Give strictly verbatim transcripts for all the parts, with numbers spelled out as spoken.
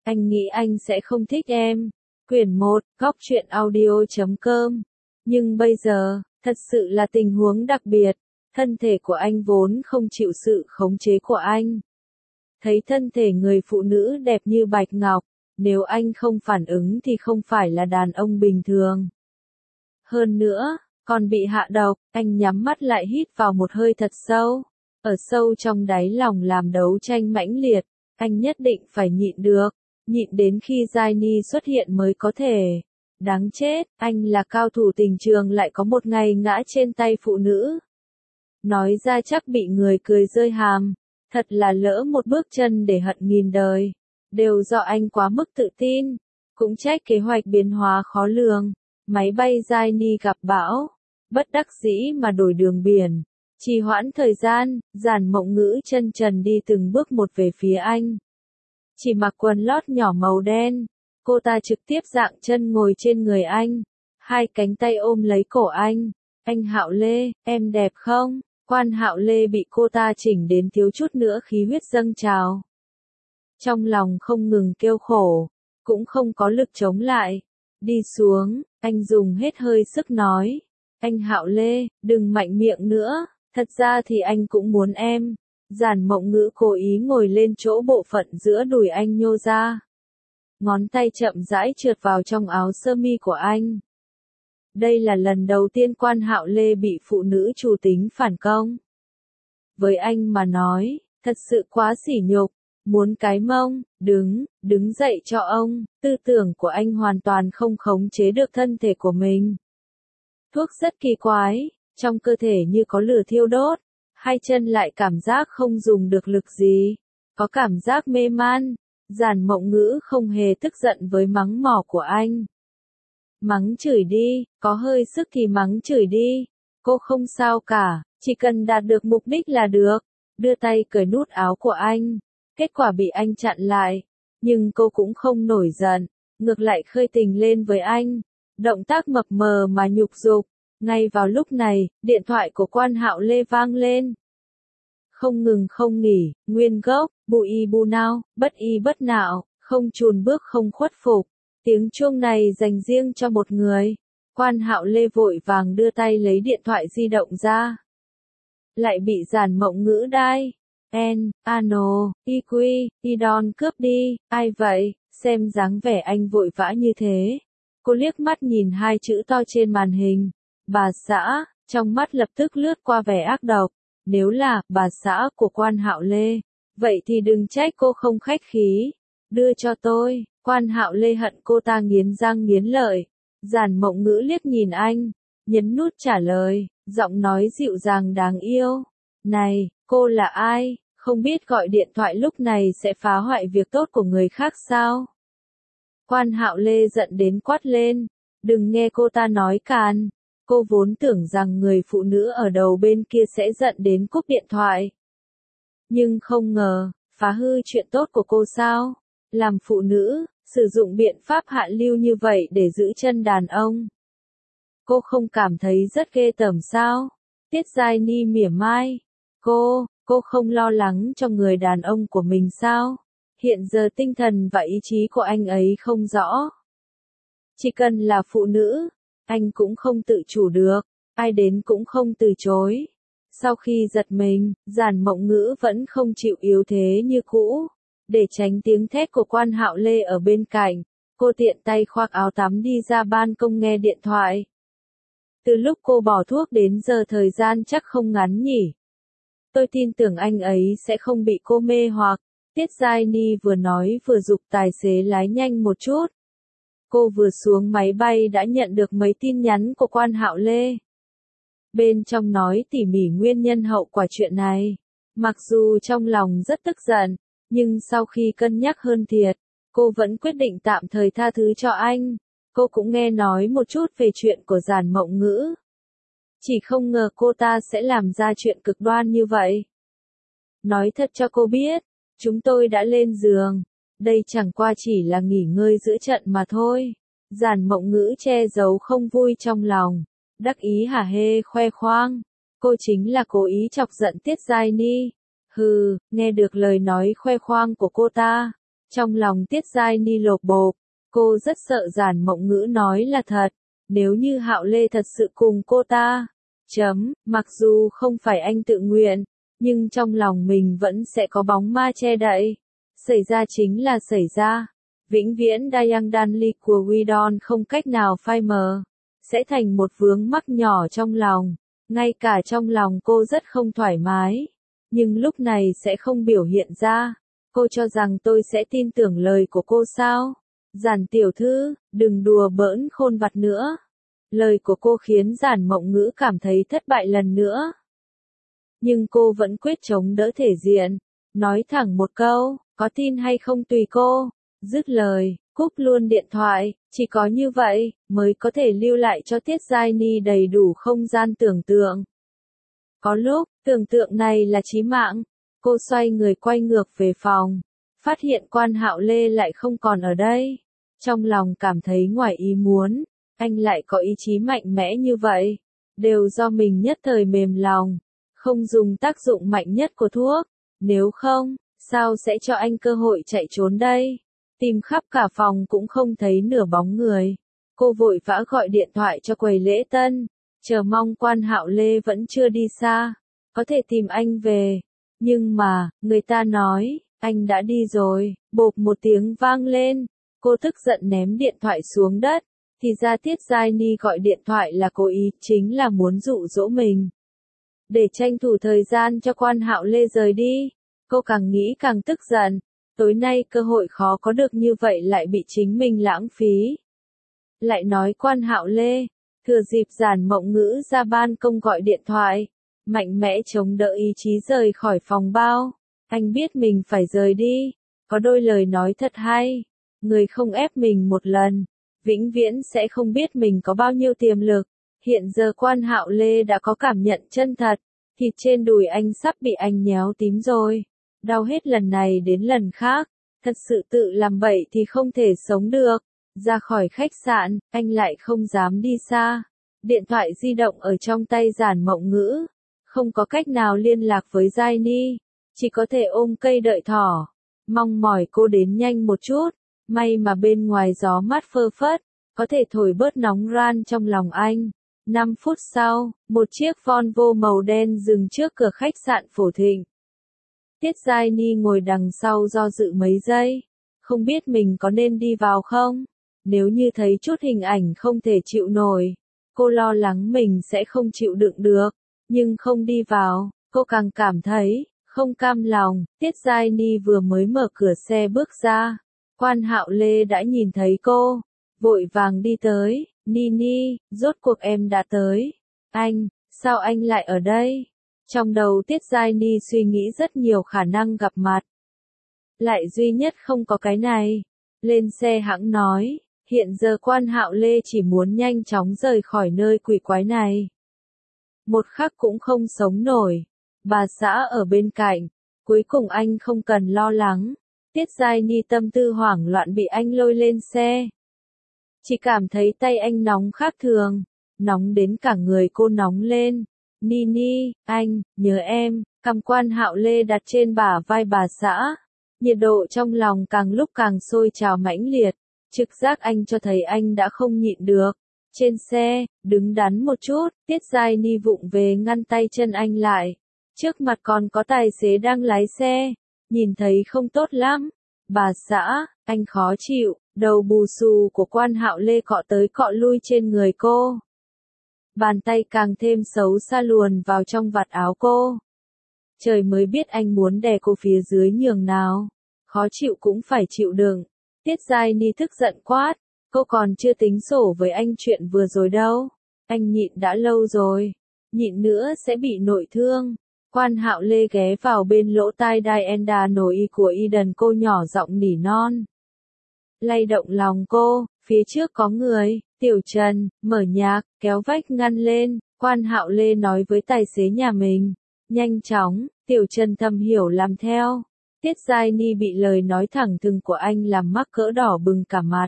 anh nghĩ anh sẽ không thích em. Quyển một, góc truyện audio chấm com. Nhưng bây giờ, thật sự là tình huống đặc biệt. Thân thể của anh vốn không chịu sự khống chế của anh. Thấy thân thể người phụ nữ đẹp như bạch ngọc, nếu anh không phản ứng thì không phải là đàn ông bình thường. Hơn nữa, còn bị hạ độc, anh nhắm mắt lại hít vào một hơi thật sâu. Ở sâu trong đáy lòng làm đấu tranh mãnh liệt, anh nhất định phải nhịn được, nhịn đến khi Giai Ni xuất hiện mới có thể. Đáng chết, anh là cao thủ tình trường lại có một ngày ngã trên tay phụ nữ. Nói ra chắc bị người cười rơi hàm, thật là lỡ một bước chân để hận nghìn đời. Đều do anh quá mức tự tin, cũng trách kế hoạch biến hóa khó lường. Máy bay Giai Ni gặp bão, bất đắc dĩ mà đổi đường biển. Trì hoãn thời gian, Giản Mộng Ngữ chân trần đi từng bước một về phía anh. Chỉ mặc quần lót nhỏ màu đen, cô ta trực tiếp dạng chân ngồi trên người anh, hai cánh tay ôm lấy cổ anh. Anh Hạo Lê, em đẹp không? Quan Hạo Lê bị cô ta chỉnh đến thiếu chút nữa khí huyết dâng trào. Trong lòng không ngừng kêu khổ, cũng không có lực chống lại. Đi xuống, anh dùng hết hơi sức nói. Anh Hạo Lê, đừng mạnh miệng nữa, thật ra thì anh cũng muốn em. Giản Mộng Ngữ cố ý ngồi lên chỗ bộ phận giữa đùi anh nhô ra. Ngón tay chậm rãi trượt vào trong áo sơ mi của anh. Đây là lần đầu tiên Quan Hạo Lê bị phụ nữ trù tính phản công. Với anh mà nói, thật sự quá sỉ nhục. Muốn cái mông, đứng, đứng dậy cho ông, tư tưởng của anh hoàn toàn không khống chế được thân thể của mình. Thuốc rất kỳ quái, trong cơ thể như có lửa thiêu đốt, hai chân lại cảm giác không dùng được lực gì, có cảm giác mê man. Giản Mộng Ngữ không hề tức giận với mắng mỏ của anh. Mắng chửi đi, có hơi sức thì mắng chửi đi, cô không sao cả, chỉ cần đạt được mục đích là được. Đưa tay cởi nút áo của anh. Kết quả bị anh chặn lại, nhưng cô cũng không nổi giận, ngược lại khơi tình lên với anh. Động tác mập mờ mà nhục dục. Ngay vào lúc này, điện thoại của Quan Hạo Lê vang lên. Không ngừng không nghỉ, nguyên gốc, bu y bu nao, bất y bất nạo, không chùn bước không khuất phục. Tiếng chuông này dành riêng cho một người. Quan Hạo Lê vội vàng đưa tay lấy điện thoại di động ra. Lại bị Giản Mộng Ngữ đai. En, ano, y quy, y đòn cướp đi, ai vậy, xem dáng vẻ anh vội vã như thế. Cô liếc mắt nhìn hai chữ to trên màn hình. Bà xã, trong mắt lập tức lướt qua vẻ ác độc. Nếu là bà xã của Quan Hạo Lê, vậy thì đừng trách cô không khách khí. Đưa cho tôi. Quan Hạo Lê hận cô ta nghiến răng nghiến lợi. Giản Mộng Ngữ liếc nhìn anh, nhấn nút trả lời, giọng nói dịu dàng đáng yêu. Này, cô là ai? Không biết gọi điện thoại lúc này sẽ phá hoại việc tốt của người khác sao? Quan Hạo Lê giận đến quát lên. Đừng nghe cô ta nói càn. Cô vốn tưởng rằng người phụ nữ ở đầu bên kia sẽ giận đến cúp điện thoại. Nhưng không ngờ, phá hư chuyện tốt của cô sao? Làm phụ nữ, sử dụng biện pháp hạ lưu như vậy để giữ chân đàn ông. Cô không cảm thấy rất ghê tởm sao? Tiết Giai Ni mỉa mai. Cô, cô không lo lắng cho người đàn ông của mình sao? Hiện giờ tinh thần và ý chí của anh ấy không rõ. Chỉ cần là phụ nữ, anh cũng không tự chủ được, ai đến cũng không từ chối. Sau khi giật mình, Giản Mộng Ngữ vẫn không chịu yếu thế như cũ. Để tránh tiếng thét của Quan Hạo Lê ở bên cạnh, cô tiện tay khoác áo tắm đi ra ban công nghe điện thoại. Từ lúc cô bỏ thuốc đến giờ thời gian chắc không ngắn nhỉ. Tôi tin tưởng anh ấy sẽ không bị cô mê hoặc. Tiết Giai Ni vừa nói vừa giục tài xế lái nhanh một chút. Cô vừa xuống máy bay đã nhận được mấy tin nhắn của Quan Hạo Lê. Bên trong nói tỉ mỉ nguyên nhân hậu quả chuyện này. Mặc dù trong lòng rất tức giận, nhưng sau khi cân nhắc hơn thiệt, cô vẫn quyết định tạm thời tha thứ cho anh. Cô cũng nghe nói một chút về chuyện của Giản Mộng Ngữ. Chỉ không ngờ cô ta sẽ làm ra chuyện cực đoan như vậy. Nói thật cho cô biết, chúng tôi đã lên giường. Đây chẳng qua chỉ là nghỉ ngơi giữa trận mà thôi. Giản Mộng Ngữ che giấu không vui trong lòng. Đắc ý hả hê khoe khoang. Cô chính là cố ý chọc giận Tiết Giai Ni. Hừ, nghe được lời nói khoe khoang của cô ta. Trong lòng Tiết Giai Ni lột bột, cô rất sợ Giản Mộng Ngữ nói là thật, nếu như Hạo Lê thật sự cùng cô ta, chấm, mặc dù không phải anh tự nguyện, nhưng trong lòng mình vẫn sẽ có bóng ma che đậy. Xảy ra chính là xảy ra, vĩnh viễn Dayang Danli của Widon không cách nào phai mờ, sẽ thành một vướng mắc nhỏ trong lòng, ngay cả trong lòng cô rất không thoải mái, nhưng lúc này sẽ không biểu hiện ra. Cô cho rằng tôi sẽ tin tưởng lời của cô sao? Giản tiểu thư, đừng đùa bỡn khôn vặt nữa. Lời của cô khiến Giản Mộng Ngữ cảm thấy thất bại lần nữa. Nhưng cô vẫn quyết chống đỡ thể diện, nói thẳng một câu, có tin hay không tùy cô. Dứt lời, cúp luôn điện thoại, chỉ có như vậy, mới có thể lưu lại cho Tiết Giai Ni đầy đủ không gian tưởng tượng. Có lúc, tưởng tượng này là chí mạng. Cô xoay người quay ngược về phòng, phát hiện Quan Hạo Lê lại không còn ở đây. Trong lòng cảm thấy ngoài ý muốn, anh lại có ý chí mạnh mẽ như vậy. Đều do mình nhất thời mềm lòng, không dùng tác dụng mạnh nhất của thuốc. Nếu không, sao sẽ cho anh cơ hội chạy trốn đây? Tìm khắp cả phòng cũng không thấy nửa bóng người. Cô vội vã gọi điện thoại cho quầy lễ tân, chờ mong Quan Hạo Lê vẫn chưa đi xa, có thể tìm anh về. Nhưng mà, người ta nói, anh đã đi rồi, bộp một tiếng vang lên. Cô tức giận ném điện thoại xuống đất. Thì ra Tiết Giai Ni gọi điện thoại là cố ý, chính là muốn dụ dỗ mình. Để tranh thủ thời gian cho Quan Hạo Lê rời đi. Cô càng nghĩ càng tức giận. Tối nay cơ hội khó có được như vậy lại bị chính mình lãng phí. Lại nói Quan Hạo Lê, thừa dịp Giản Mộng Ngữ ra ban công gọi điện thoại, mạnh mẽ chống đỡ ý chí rời khỏi phòng bao. Anh biết mình phải rời đi, có đôi lời nói thật hay. Người không ép mình một lần, vĩnh viễn sẽ không biết mình có bao nhiêu tiềm lực. Hiện giờ Quan Hạo Lê đã có cảm nhận chân thật, thịt trên đùi anh sắp bị anh nhéo tím rồi. Đau hết lần này đến lần khác, thật sự tự làm bậy thì không thể sống được. Ra khỏi khách sạn, anh lại không dám đi xa. Điện thoại di động ở trong tay Giản Mộng Ngữ, không có cách nào liên lạc với Giai Ni, chỉ có thể ôm cây đợi thỏ, mong mỏi cô đến nhanh một chút. May mà bên ngoài gió mát phơ phất, có thể thổi bớt nóng ran trong lòng anh. năm phút sau, một chiếc Volvo màu đen dừng trước cửa khách sạn Phổ Thịnh. Tiết Giai Ni ngồi đằng sau do dự mấy giây, không biết mình có nên đi vào không. Nếu như thấy chút hình ảnh không thể chịu nổi, cô lo lắng mình sẽ không chịu đựng được, nhưng không đi vào, cô càng cảm thấy không cam lòng. Tiết Giai Ni vừa mới mở cửa xe bước ra, Quan Hạo Lê đã nhìn thấy cô, vội vàng đi tới. Ni Ni, rốt cuộc em đã tới. Anh, sao anh lại ở đây? Trong đầu Tiết Giai Ni suy nghĩ rất nhiều khả năng gặp mặt. Lại duy nhất không có cái này. Lên xe hãng nói, hiện giờ Quan Hạo Lê chỉ muốn nhanh chóng rời khỏi nơi quỷ quái này. Một khắc cũng không sống nổi. Bà xã ở bên cạnh, cuối cùng anh không cần lo lắng. Tiết Giai Ni tâm tư hoảng loạn bị anh lôi lên xe. Chỉ cảm thấy tay anh nóng khác thường, nóng đến cả người cô nóng lên. Ni Ni, anh, nhớ em. Cầm Quan Hạo Lê đặt trên bả vai bà xã. Nhiệt độ trong lòng càng lúc càng sôi trào mãnh liệt. Trực giác anh cho thấy anh đã không nhịn được. Trên xe, đứng đắn một chút, Tiết Giai Ni vụng về ngăn tay chân anh lại. Trước mặt còn có tài xế đang lái xe. Nhìn thấy không tốt lắm. Bà xã, anh khó chịu. Đầu bù xù của Quan Hạo Lê cọ tới cọ lui trên người cô. Bàn tay càng thêm xấu xa luồn vào trong vạt áo cô. Trời mới biết anh muốn đè cô phía dưới nhường nào. Khó chịu cũng phải chịu đựng. Tiết Giai Ni tức giận quát. Cô còn chưa tính sổ với anh chuyện vừa rồi đâu. Anh nhịn đã lâu rồi. Nhịn nữa sẽ bị nội thương. Quan Hạo Lê ghé vào bên lỗ tai Diana nổi y của Eden, cô nhỏ giọng nỉ non. Lay động lòng cô, phía trước có người. Tiểu Trần, mở nhạc, kéo vách ngăn lên. Quan Hạo Lê nói với tài xế nhà mình. Nhanh chóng, Tiểu Trần thầm hiểu làm theo. Tiết Giai Ni bị lời nói thẳng thừng của anh làm mắc cỡ đỏ bừng cả mặt.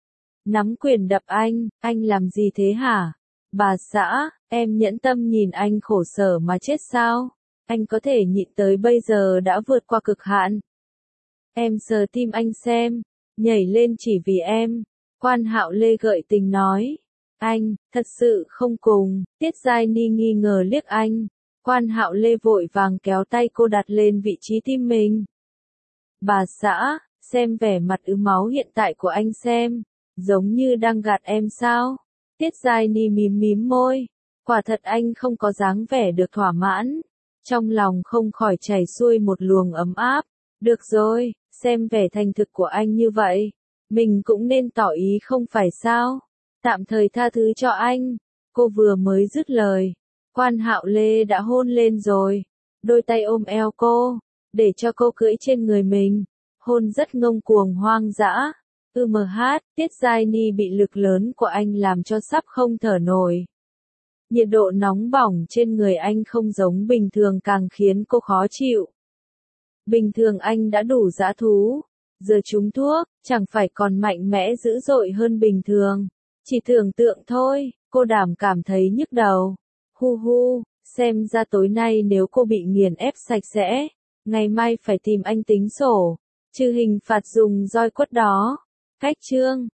Nắm quyền đập anh, anh làm gì thế hả? Bà xã, em nhẫn tâm nhìn anh khổ sở mà chết sao? Anh có thể nhịn tới bây giờ đã vượt qua cực hạn. Em sờ tim anh xem, nhảy lên chỉ vì em. Quan Hạo Lê gợi tình nói. Anh, thật sự không cùng, Tiết Giai Ni nghi ngờ liếc anh. Quan Hạo Lê vội vàng kéo tay cô đặt lên vị trí tim mình. Bà xã, xem vẻ mặt ứ máu hiện tại của anh xem, giống như đang gạt em sao? Tiết Giai Ni mím mím môi, quả thật anh không có dáng vẻ được thỏa mãn. Trong lòng không khỏi chảy xuôi một luồng ấm áp. Được rồi, xem vẻ thành thực của anh như vậy, mình cũng nên tỏ ý không phải sao? Tạm thời tha thứ cho anh. Cô vừa mới dứt lời, Quan Hạo Lê đã hôn lên rồi, đôi tay ôm eo cô, để cho cô cưỡi trên người mình, hôn rất ngông cuồng hoang dã. Ừ mờ hát, Tiết Giai Ni bị lực lớn của anh làm cho sắp không thở nổi. Nhiệt độ nóng bỏng trên người anh không giống bình thường càng khiến cô khó chịu. Bình thường anh đã đủ dã thú, giờ trúng thuốc, chẳng phải còn mạnh mẽ dữ dội hơn bình thường. Chỉ tưởng tượng thôi, cô đảm cảm thấy nhức đầu. Hu hu, xem ra tối nay nếu cô bị nghiền ép sạch sẽ, ngày mai phải tìm anh tính sổ, trừ hình phạt dùng roi quất đó. Cách chương